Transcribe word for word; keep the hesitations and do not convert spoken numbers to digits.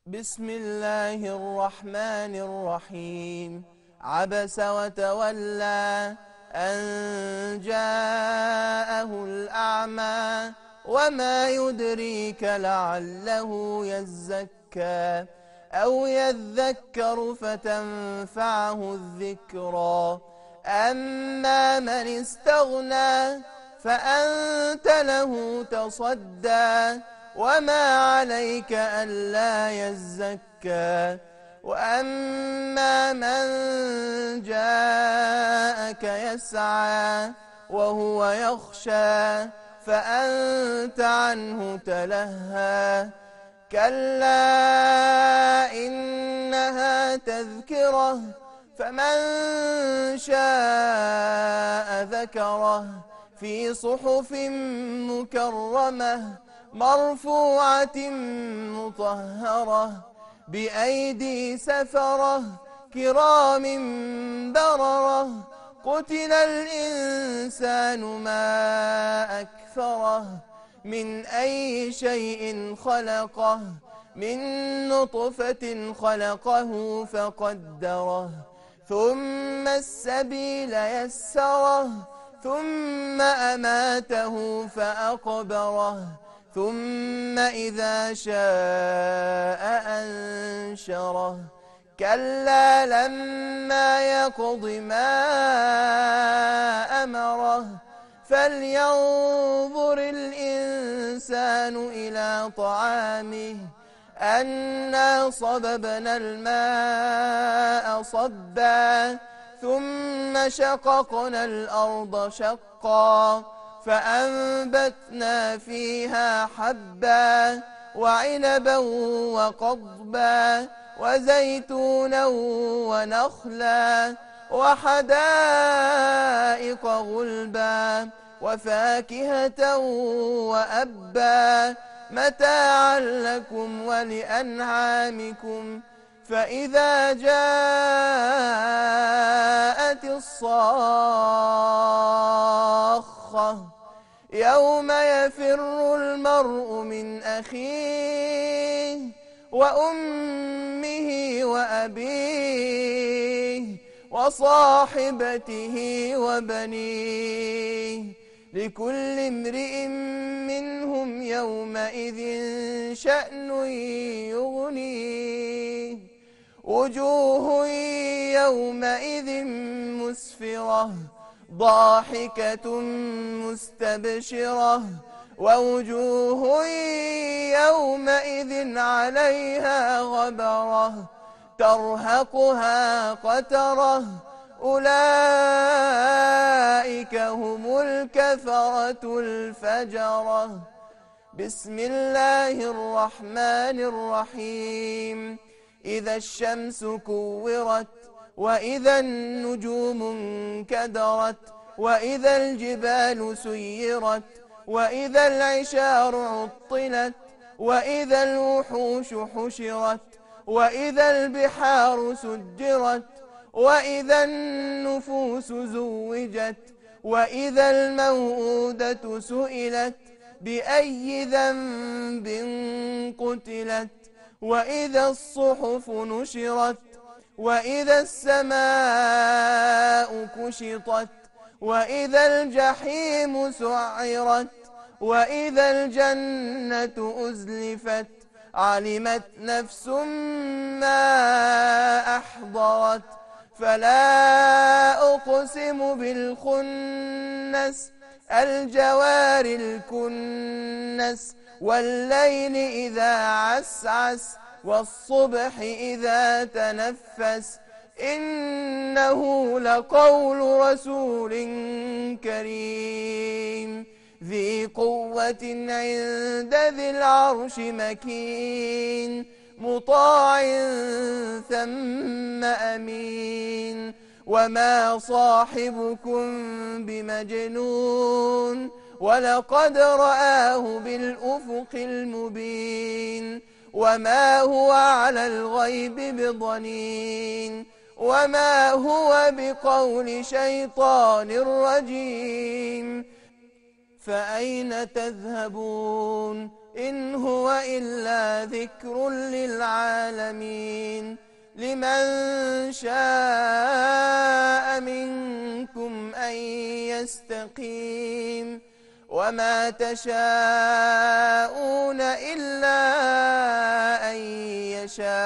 بسم الله الرحمن الرحيم. عبس وتولى أن جاءه الأعمى وما يدريك لعله يزكى أو يذكر فتنفعه الذكرى. أما من استغنى فأنت له تصدى وما عليك ألا يزكى. وأما من جاءك يسعى وهو يخشى فأنت عنه تلهى. كلا إنها تذكرة فمن شاء ذكره في صحف مكرمة مرفوعة مطهرة بأيدي سفرة كرام بررة. قتل الإنسان ما أكفره من أي شيء خلقه من نطفة خلقه فقدره ثم السبيل يسره ثم أماته فأقبره ثم إذا شاء أنشره. كلا لما يقض ما أمره فلينظر الإنسان إلى طعامه أنا صببنا الماء صبا ثم شققنا الأرض شقا فأنبتنا فيها حبا وعنبا وقضبا وزيتونا ونخلا وحدائق غلبا وفاكهة وأبا متاعا لكم ولأنعامكم. فإذا جاءت الصاخة يوم يفر المرء من أخيه وأمه وأبيه وصاحبته وبنيه لكل امرئ منهم يومئذ شأن يغنيه. وجوه يومئذ مسفرة ضاحكة مستبشرة ووجوه يومئذ عليها غبرة ترهقها قترة أولئك هم الكفرة الفجرة. بسم الله الرحمن الرحيم. إذا الشمس كورت وإذا النجوم انكدرت وإذا الجبال سيرت وإذا العشار عطلت وإذا الوحوش حشرت وإذا البحار سجرت وإذا النفوس زوجت وإذا الموءودة سئلت بأي ذنب قتلت وإذا الصحف نشرت وإذا السماء كشطت وإذا الجحيم سعرت وإذا الجنة أزلفت علمت نفس ما أحضرت. فلا أقسم بالخنس الجوار الكنس والليل إذا عسعس والصبح إذا تنفس إنه لقول رسول كريم ذي قوة عند ذي العرش مكين مطاع ثم أمين. وما صاحبكم بمجنون ولقد رآه بالأفق المبين. وما هو على الغيب بضنين وما هو بقول شيطان رجيم. فأين تذهبون إن هو إلا ذكر للعالمين لمن شاء منكم أن يستقيم وما تشاءون إلا أن يشاء